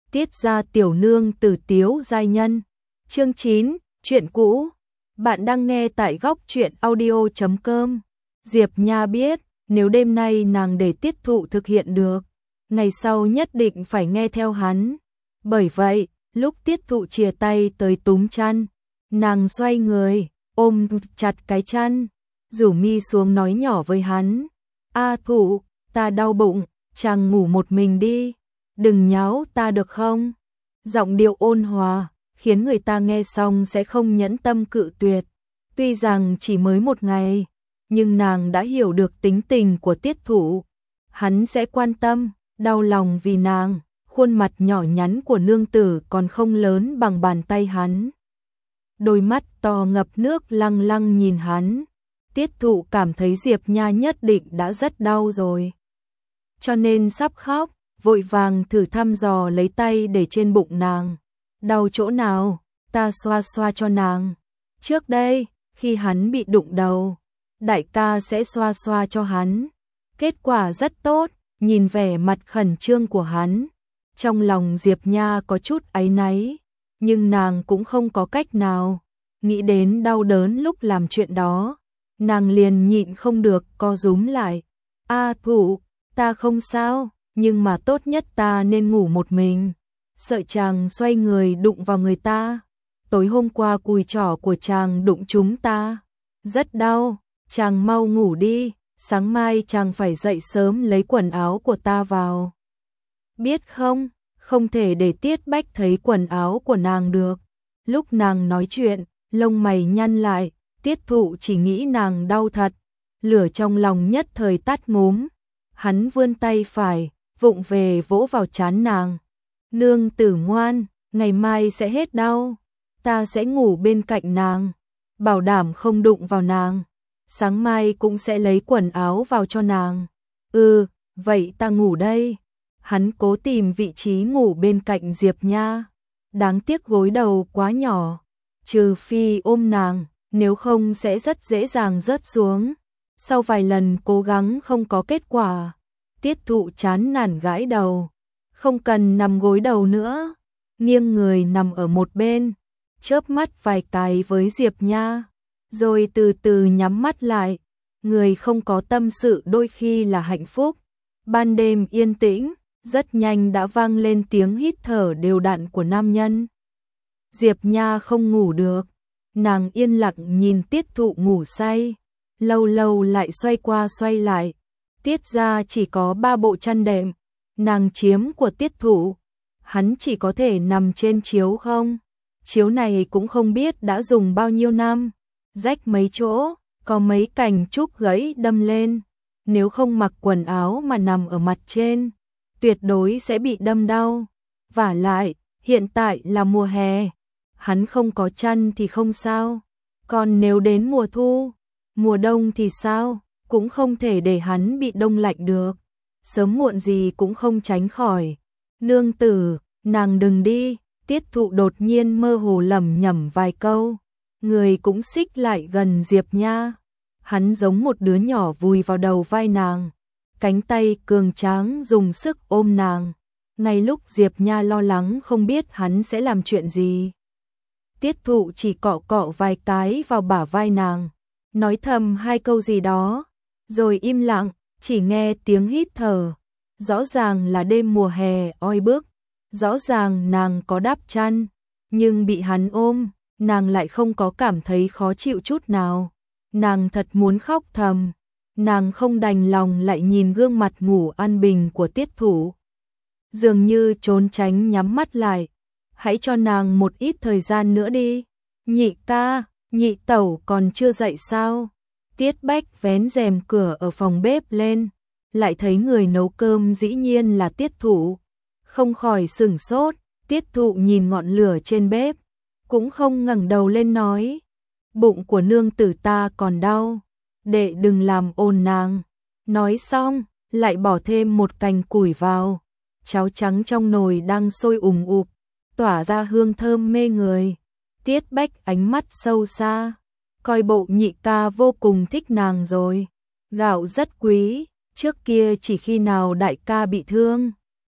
Tiết gia tiểu nương tử tiếu giai nhân. Chương 9, chuyện cũ. Bạn đang nghe tại góc truyện audio.com. Diệp Nha biết, nếu đêm nay nàng để Tiết Thụ thực hiện được, ngày sau nhất định phải nghe theo hắn. Bởi vậy, lúc Tiết Thụ chìa tay tới túm chăn, nàng xoay người, ôm chặt cái chăn, rủ mi xuống nói nhỏ với hắn. A Thụ, ta đau bụng, chàng ngủ một mình đi, đừng nháo ta được không? Giọng điệu ôn hòa, khiến người ta nghe xong sẽ không nhẫn tâm cự tuyệt. Tuy rằng chỉ mới một ngày, nhưng nàng đã hiểu được tính tình của Tiết Thụ. Hắn sẽ quan tâm, đau lòng vì nàng, khuôn mặt nhỏ nhắn của nương tử còn không lớn bằng bàn tay hắn. Đôi mắt to ngập nước lăng lăng nhìn hắn. Tiết Thụ cảm thấy Diệp Nha nhất định đã rất đau rồi, cho nên sắp khóc, vội vàng thử thăm dò lấy tay để trên bụng nàng. Đau chỗ nào, ta xoa xoa cho nàng. Trước đây, khi hắn bị đụng đầu, đại ca sẽ xoa xoa cho hắn. Kết quả rất tốt, nhìn vẻ mặt khẩn trương của hắn. Trong lòng Diệp Nha có chút áy náy, nhưng nàng cũng không có cách nào. Nghĩ đến đau đớn lúc làm chuyện đó, nàng liền nhịn không được co rúm lại. A Thụ, ta không sao, nhưng mà tốt nhất ta nên ngủ một mình. Sợ chàng xoay người đụng vào người ta. Tối hôm qua cùi trỏ của chàng đụng chúng ta, rất đau, chàng mau ngủ đi, sáng mai chàng phải dậy sớm lấy quần áo của ta vào. Biết không, không thể để Tiết Bách thấy quần áo của nàng được. Lúc nàng nói chuyện, lông mày nhăn lại, Tiết Thụ chỉ nghĩ nàng đau thật, lửa trong lòng nhất thời tắt ngúm. Hắn vươn tay phải, vụng về vỗ vào trán nàng. Nương tử ngoan, ngày mai sẽ hết đau, ta sẽ ngủ bên cạnh nàng, bảo đảm không đụng vào nàng. Sáng mai cũng sẽ lấy quần áo vào cho nàng. Vậy ta ngủ đây. Hắn cố tìm vị trí ngủ bên cạnh Diệp Nha. Đáng tiếc gối đầu quá nhỏ, trừ phi ôm nàng, nếu không sẽ rất dễ dàng rớt xuống. Sau vài lần cố gắng không có kết quả, Tiết Thụ chán nản gãi đầu. Không cần nằm gối đầu nữa, nghiêng người nằm ở một bên, chớp mắt vài cái với Diệp Nha, rồi từ từ nhắm mắt lại. Người không có tâm sự đôi khi là hạnh phúc. Ban đêm yên tĩnh, rất nhanh đã vang lên tiếng hít thở đều đặn của nam nhân. Diệp Nha không ngủ được, nàng yên lặng nhìn Tiết Thụ ngủ say, lâu lâu lại xoay qua xoay lại. Tiết gia chỉ có 3 bộ chăn đệm, nàng chiếm của Tiết Thụ, hắn chỉ có thể nằm trên chiếu không. Chiếu này cũng không biết đã dùng bao nhiêu năm, rách mấy chỗ, có mấy cành trúc gãy đâm lên. Nếu không mặc quần áo mà nằm ở mặt trên, tuyệt đối sẽ bị đâm đau. Vả lại, hiện tại là mùa hè, hắn không có chăn thì không sao. Còn nếu đến mùa thu, mùa đông thì sao, cũng không thể để hắn bị đông lạnh được. Sớm muộn gì cũng không tránh khỏi. Nương tử, nàng đừng đi. Tiết Thụ đột nhiên mơ hồ lẩm nhẩm vài câu, người cũng xích lại gần Diệp Nha. Hắn giống một đứa nhỏ vùi vào đầu vai nàng, cánh tay cường tráng dùng sức ôm nàng. Ngay lúc Diệp Nha lo lắng không biết hắn sẽ làm chuyện gì, Tiết Thụ chỉ cọ cọ vài cái vào bả vai nàng, nói thầm 2 câu gì đó, rồi im lặng, chỉ nghe tiếng hít thở. Rõ ràng là đêm mùa hè oi bức, rõ ràng nàng có đắp chăn, nhưng bị hắn ôm, nàng lại không có cảm thấy khó chịu chút nào. Nàng thật muốn khóc thầm, nàng không đành lòng lại nhìn gương mặt ngủ an bình của Tiết Thụ. Dường như trốn tránh nhắm mắt lại. Hãy cho nàng một ít thời gian nữa đi. Nhị ca, nhị tẩu còn chưa dậy sao? Tiết Bách vén rèm cửa ở phòng bếp lên, lại thấy người nấu cơm dĩ nhiên là Tiết Thụ. Không khỏi sửng sốt. Tiết Thụ nhìn ngọn lửa trên bếp, cũng không ngẩng đầu lên nói, bụng của nương tử ta còn đau, đệ đừng làm ồn nàng. Nói xong, lại bỏ thêm một cành củi vào. Cháo trắng trong nồi đang sôi ùm ụp, tỏa ra hương thơm mê người. Tiết Bách ánh mắt sâu xa, coi bộ nhị ca vô cùng thích nàng rồi. Gạo rất quý, trước kia chỉ khi nào đại ca bị thương,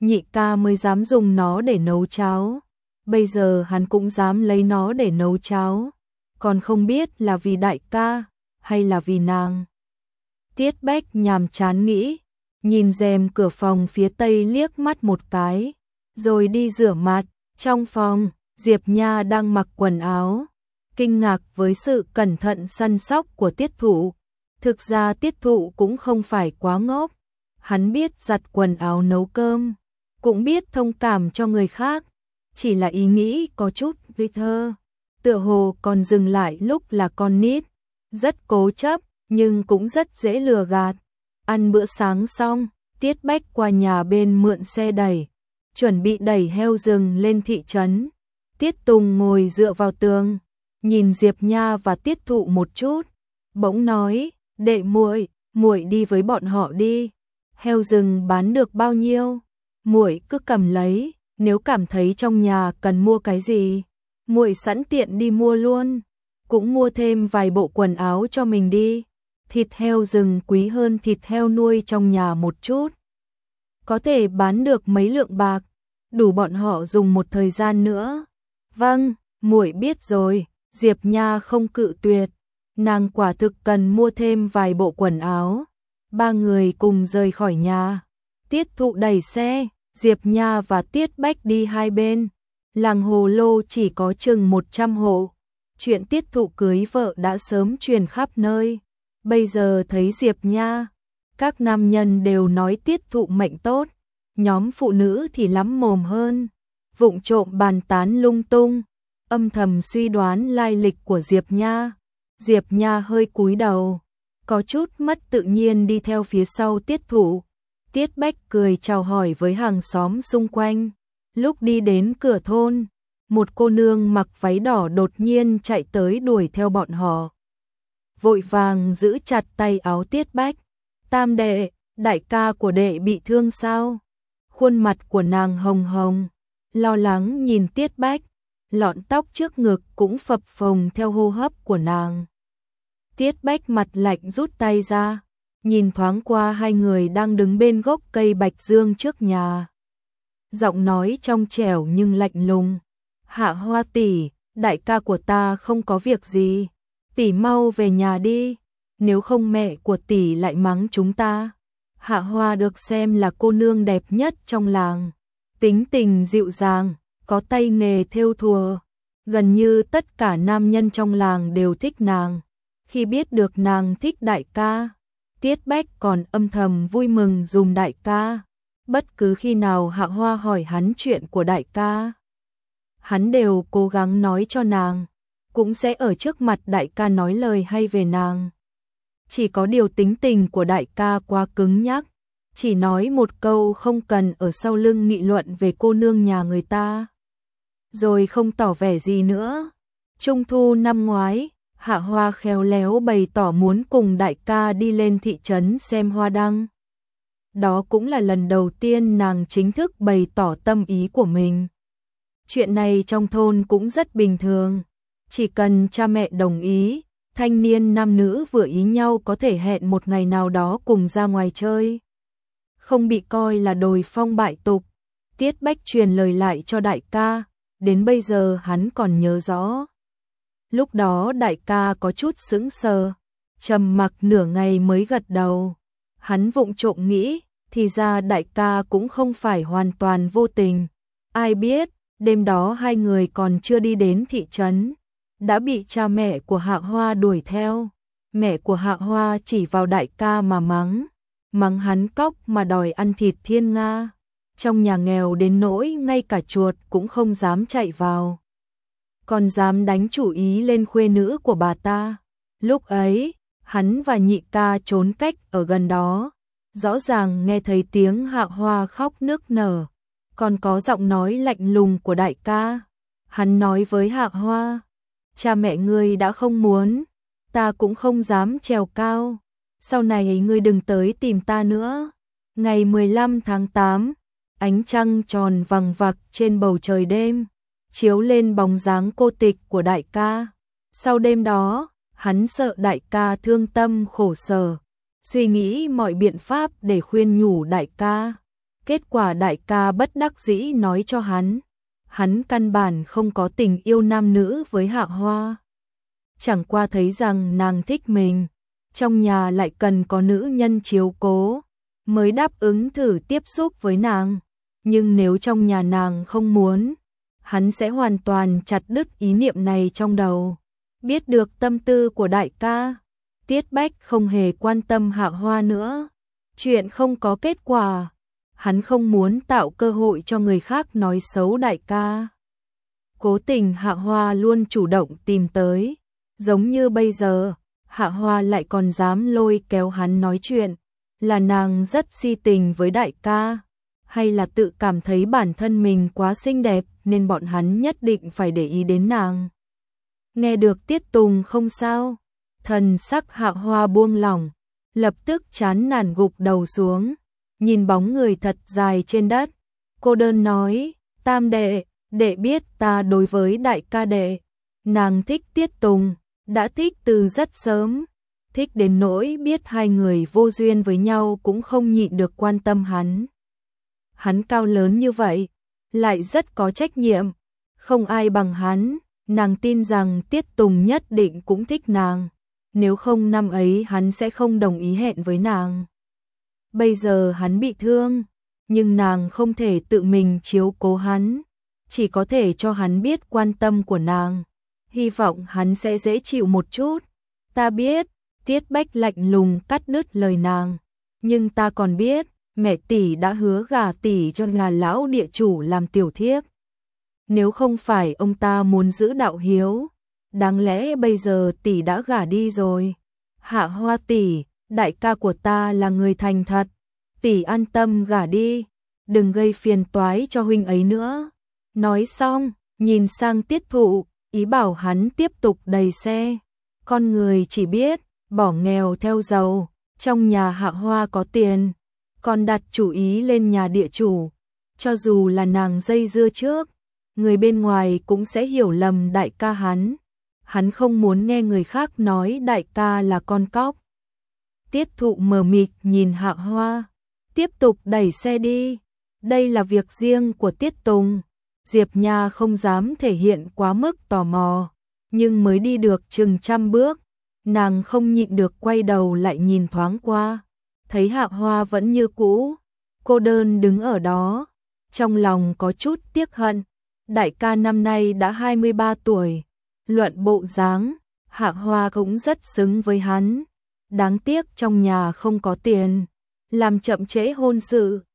nhị ca mới dám dùng nó để nấu cháo. Bây giờ hắn cũng dám lấy nó để nấu cháo. Còn không biết là vì đại ca hay là vì nàng. Tiết Bách nhàm chán nghĩ, nhìn rèm cửa phòng phía tây liếc mắt một cái, rồi đi rửa mặt. Trong phòng, Diệp Nha đang mặc quần áo, kinh ngạc với sự cẩn thận săn sóc của Tiết Thụ. Thực ra Tiết Thụ cũng không phải quá ngốc, hắn biết giặt quần áo nấu cơm, cũng biết thông cảm cho người khác, chỉ là ý nghĩ có chút ngây thơ, tựa hồ còn dừng lại lúc là con nít, rất cố chấp nhưng cũng rất dễ lừa gạt. Ăn bữa sáng xong, Tiết Bách qua nhà bên mượn xe đẩy, chuẩn bị đẩy heo rừng lên thị trấn. Tiết Tùng ngồi dựa vào tường, nhìn Diệp Nha và Tiết Thụ một chút, bỗng nói, đệ muội, muội đi với bọn họ đi. Heo rừng bán được bao nhiêu, muội cứ cầm lấy, nếu cảm thấy trong nhà cần mua cái gì, muội sẵn tiện đi mua luôn, cũng mua thêm vài bộ quần áo cho mình đi. Thịt heo rừng quý hơn thịt heo nuôi trong nhà một chút, có thể bán được mấy lượng bạc, đủ bọn họ dùng một thời gian nữa. Vâng, muội biết rồi. Diệp Nha không cự tuyệt, nàng quả thực cần mua thêm vài bộ quần áo. Ba người cùng rời khỏi nhà. Tiết Thụ đẩy xe, Diệp Nha và Tiết Bách đi hai bên. Làng Hồ Lô chỉ có chừng 100 hộ. Chuyện Tiết Thụ cưới vợ đã sớm truyền khắp nơi. Bây giờ thấy Diệp Nha, các nam nhân đều nói Tiết Thụ mệnh tốt, nhóm phụ nữ thì lắm mồm hơn, vụng trộm bàn tán lung tung, âm thầm suy đoán lai lịch của Diệp Nha. Diệp Nha hơi cúi đầu, có chút mất tự nhiên đi theo phía sau Tiết Thụ. Tiết Bách cười chào hỏi với hàng xóm xung quanh. Lúc đi đến cửa thôn, một cô nương mặc váy đỏ đột nhiên chạy tới đuổi theo bọn họ, vội vàng giữ chặt tay áo Tiết Bách. Tam đệ, đại ca của đệ bị thương sao? Khuôn mặt của nàng hồng hồng, lo lắng nhìn Tiết Bách, lọn tóc trước ngực cũng phập phồng theo hô hấp của nàng. Tiết Bách mặt lạnh rút tay ra, nhìn thoáng qua hai người đang đứng bên gốc cây bạch dương trước nhà. Giọng nói trong trẻo nhưng lạnh lùng. Hạ Hoa tỷ, đại ca của ta không có việc gì, tỷ mau về nhà đi, nếu không mẹ của tỷ lại mắng chúng ta. Hạ Hoa được xem là cô nương đẹp nhất trong làng, tính tình dịu dàng, có tay nghề thêu thùa, gần như tất cả nam nhân trong làng đều thích nàng. Khi biết được nàng thích đại ca, Tiết Bách còn âm thầm vui mừng dùm đại ca. Bất cứ khi nào Hạ Hoa hỏi hắn chuyện của đại ca, hắn đều cố gắng nói cho nàng, cũng sẽ ở trước mặt đại ca nói lời hay về nàng. Chỉ có điều tính tình của đại ca quá cứng nhắc, chỉ nói một câu không cần ở sau lưng nghị luận về cô nương nhà người ta, rồi không tỏ vẻ gì nữa. Trung thu năm ngoái, Hạ Hoa khéo léo bày tỏ muốn cùng đại ca đi lên thị trấn xem hoa đăng. Đó cũng là lần đầu tiên nàng chính thức bày tỏ tâm ý của mình. Chuyện này trong thôn cũng rất bình thường, chỉ cần cha mẹ đồng ý, thanh niên nam nữ vừa ý nhau có thể hẹn một ngày nào đó cùng ra ngoài chơi, không bị coi là đồi phong bại tục. Tiết Bách truyền lời lại cho đại ca, đến bây giờ hắn còn nhớ rõ. Lúc đó đại ca có chút sững sờ, trầm mặc nửa ngày mới gật đầu. Hắn vụng trộm nghĩ, thì ra đại ca cũng không phải hoàn toàn vô tình. Ai biết, đêm đó hai người còn chưa đi đến thị trấn, đã bị cha mẹ của Hạ Hoa đuổi theo. Mẹ của Hạ Hoa chỉ vào đại ca mà mắng hắn cóc mà đòi ăn thịt thiên nga. Trong nhà nghèo đến nỗi ngay cả chuột cũng không dám chạy vào, còn dám đánh chủ ý lên khuê nữ của bà ta. Lúc ấy, hắn và nhị ca trốn cách ở gần đó, rõ ràng nghe thấy tiếng Hạ Hoa khóc nức nở, còn có giọng nói lạnh lùng của đại ca. Hắn nói với Hạ Hoa, cha mẹ ngươi đã không muốn, ta cũng không dám trèo cao, sau này ngươi đừng tới tìm ta nữa. Ngày 15 tháng 8, ánh trăng tròn vằng vặc trên bầu trời đêm, chiếu lên bóng dáng cô tịch của đại ca. Sau đêm đó, hắn sợ đại ca thương tâm khổ sở, suy nghĩ mọi biện pháp để khuyên nhủ đại ca. Kết quả đại ca bất đắc dĩ nói cho hắn căn bản không có tình yêu nam nữ với Hạ Hoa. Chẳng qua thấy rằng nàng thích mình, trong nhà lại cần có nữ nhân chiếu cố, mới đáp ứng thử tiếp xúc với nàng. Nhưng nếu trong nhà nàng không muốn, hắn sẽ hoàn toàn chặt đứt ý niệm này trong đầu. Biết được tâm tư của đại ca, Tiết Bách không hề quan tâm Hạ Hoa nữa. Chuyện không có kết quả, hắn không muốn tạo cơ hội cho người khác nói xấu đại ca. Cố tình Hạ Hoa luôn chủ động tìm tới, giống như bây giờ, Hạ Hoa lại còn dám lôi kéo hắn nói chuyện, là nàng rất si tình với đại ca, hay là tự cảm thấy bản thân mình quá xinh đẹp nên bọn hắn nhất định phải để ý đến nàng. Nghe được Tiết Tùng không sao, thần sắc Hạ Hoa buông lỏng, lập tức chán nản gục đầu xuống, nhìn bóng người thật dài trên đất. Cô đơn nói, Tam đệ, đệ biết ta đối với đại ca đệ. Nàng thích Tiết Tùng, đã thích từ rất sớm, thích đến nỗi biết hai người vô duyên với nhau cũng không nhịn được quan tâm hắn. Hắn cao lớn như vậy, lại rất có trách nhiệm, không ai bằng hắn, nàng tin rằng Tiết Tùng nhất định cũng thích nàng, nếu không năm ấy hắn sẽ không đồng ý hẹn với nàng. Bây giờ hắn bị thương, nhưng nàng không thể tự mình chiếu cố hắn, chỉ có thể cho hắn biết quan tâm của nàng, hy vọng hắn sẽ dễ chịu một chút. Ta biết, Tiết Bách lạnh lùng cắt đứt lời nàng, nhưng ta còn biết, mẹ tỷ đã hứa gả tỷ cho nhà lão địa chủ làm tiểu thiếp. Nếu không phải ông ta muốn giữ đạo hiếu, đáng lẽ bây giờ tỷ đã gả đi rồi. Hạ Hoa tỷ, đại ca của ta là người thành thật, tỷ an tâm gả đi, đừng gây phiền toái cho huynh ấy nữa. Nói xong, nhìn sang Tiết Thụ, ý bảo hắn tiếp tục đẩy xe. Con người chỉ biết bỏ nghèo theo giàu, trong nhà Hạ Hoa có tiền, còn đặt chủ ý lên nhà địa chủ, cho dù là nàng dây dưa trước, người bên ngoài cũng sẽ hiểu lầm đại ca hắn. Hắn không muốn nghe người khác nói đại ca là con cóc. Tiết Thụ mờ mịt nhìn Hạ Hoa, tiếp tục đẩy xe đi. Đây là việc riêng của Tiết Tùng. Diệp Nha không dám thể hiện quá mức tò mò, nhưng mới đi được chừng 100 bước, nàng không nhịn được quay đầu lại nhìn thoáng qua, thấy Hạ Hoa vẫn như cũ, cô đơn đứng ở đó, trong lòng có chút tiếc hận. Đại ca năm nay đã 23 tuổi, luận bộ dáng, Hạ Hoa cũng rất xứng với hắn. Đáng tiếc trong nhà không có tiền, làm chậm trễ hôn sự.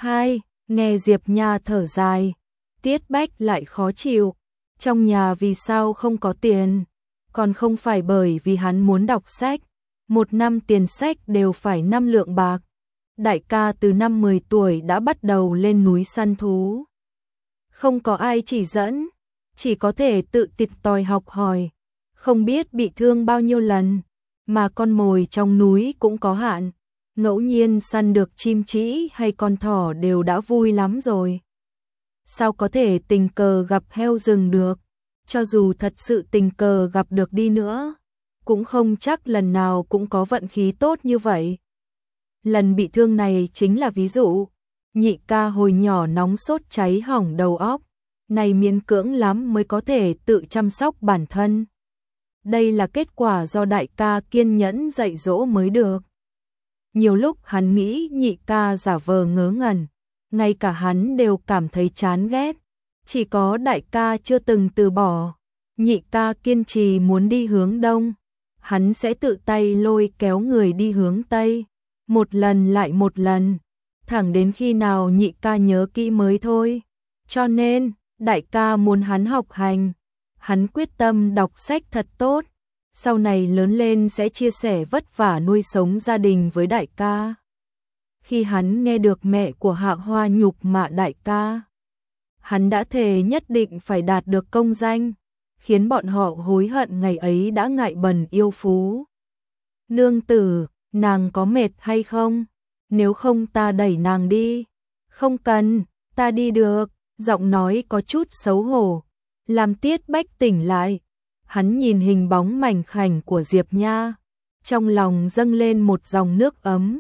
Nghe Diệp Nha thở dài, Tiết Bách lại khó chịu. Trong nhà vì sao không có tiền? Còn không phải bởi vì hắn muốn đọc sách. Một năm tiền sách đều phải 5 lượng bạc. Đại ca từ năm 10 tuổi đã bắt đầu lên núi săn thú. Không có ai chỉ dẫn, chỉ có thể tự tịt tòi học hỏi. Không biết bị thương bao nhiêu lần, mà con mồi trong núi cũng có hạn. Ngẫu nhiên săn được chim trĩ hay con thỏ đều đã vui lắm rồi. Sao có thể tình cờ gặp heo rừng được? Cho dù thật sự tình cờ gặp được đi nữa, cũng không chắc lần nào cũng có vận khí tốt như vậy. Lần bị thương này chính là ví dụ. Nhị ca hồi nhỏ nóng sốt cháy hỏng đầu óc, này miễn cưỡng lắm mới có thể tự chăm sóc bản thân. Đây là kết quả do đại ca kiên nhẫn dạy dỗ mới được. Nhiều lúc hắn nghĩ nhị ca giả vờ ngớ ngẩn, ngay cả hắn đều cảm thấy chán ghét. Chỉ có đại ca chưa từng từ bỏ. Nhị ca kiên trì muốn đi hướng đông, hắn sẽ tự tay lôi kéo người đi hướng tây, một lần lại một lần, thẳng đến khi nào nhị ca nhớ kỹ mới thôi. Cho nên, đại ca muốn hắn học hành, hắn quyết tâm đọc sách thật tốt, sau này lớn lên sẽ chia sẻ vất vả nuôi sống gia đình với đại ca. Khi hắn nghe được mẹ của Hạ Hoa nhục mạ đại ca, hắn đã thề nhất định phải đạt được công danh, khiến bọn họ hối hận ngày ấy đã ngại bần yêu phú. Nương tử, nàng có mệt hay không? Nếu không ta đẩy nàng đi. Không cần, ta đi được. Giọng nói có chút xấu hổ, làm Tiết Bách tỉnh lại. Hắn nhìn hình bóng mảnh khảnh của Diệp Nha, trong lòng dâng lên một dòng nước ấm.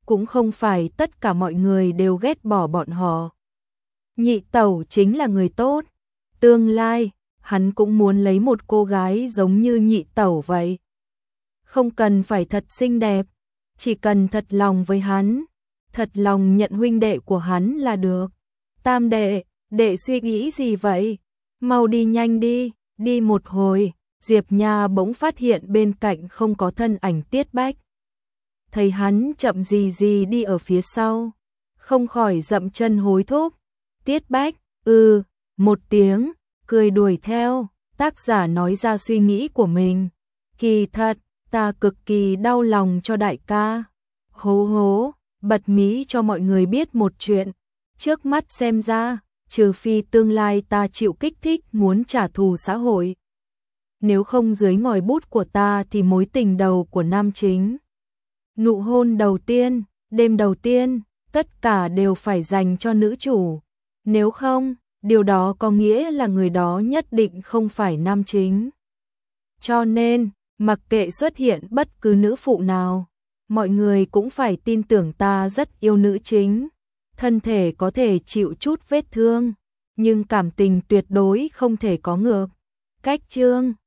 cũng không phải tất cả mọi người đều ghét bỏ bọn họ. Nhị tẩu chính là người tốt, tương lai, hắn cũng muốn lấy một cô gái giống như nhị tẩu vậy. Không cần phải thật xinh đẹp, chỉ cần thật lòng với hắn, thật lòng nhận huynh đệ của hắn là được. Tam đệ, đệ suy nghĩ gì vậy? Mau đi nhanh đi, đi một hồi, Diệp Nha bỗng phát hiện bên cạnh không có thân ảnh Tiết Bách. Thấy hắn chậm gì gì đi ở phía sau, không khỏi dậm chân hối thúc. Tiết Bách, một tiếng, cười đuổi theo, tác giả nói ra suy nghĩ của mình. Kỳ thật, ta cực kỳ đau lòng cho đại ca. Hố hố, bật mí cho mọi người biết một chuyện. Trước mắt xem ra, trừ phi tương lai ta chịu kích thích muốn trả thù xã hội. Nếu không dưới ngòi bút của ta thì mối tình đầu của nam chính. Nụ hôn đầu tiên, đêm đầu tiên, tất cả đều phải dành cho nữ chủ. Nếu không, điều đó có nghĩa là người đó nhất định không phải nam chính. Cho nên, mặc kệ xuất hiện bất cứ nữ phụ nào, mọi người cũng phải tin tưởng ta rất yêu nữ chính. Thân thể có thể chịu chút vết thương, nhưng cảm tình tuyệt đối không thể có ngược. Cách chương